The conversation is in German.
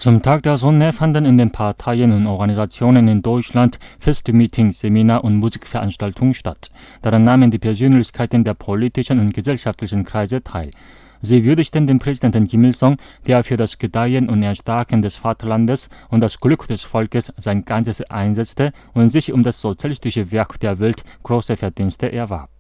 Zum Tag der Sonne fanden in den Parteien und Organisationen in Deutschland feste Meetings, Seminar- und Musikveranstaltungen statt. Daran nahmen die Persönlichkeiten der politischen und gesellschaftlichen Kreise teil. Sie würdigten den Präsidenten Kim Il-sung, der für das Gedeihen und Erstarken des Vaterlandes und das Glück des Volkes sein Ganzes einsetzte und sich um das sozialistische Werk der Welt große Verdienste erwarb.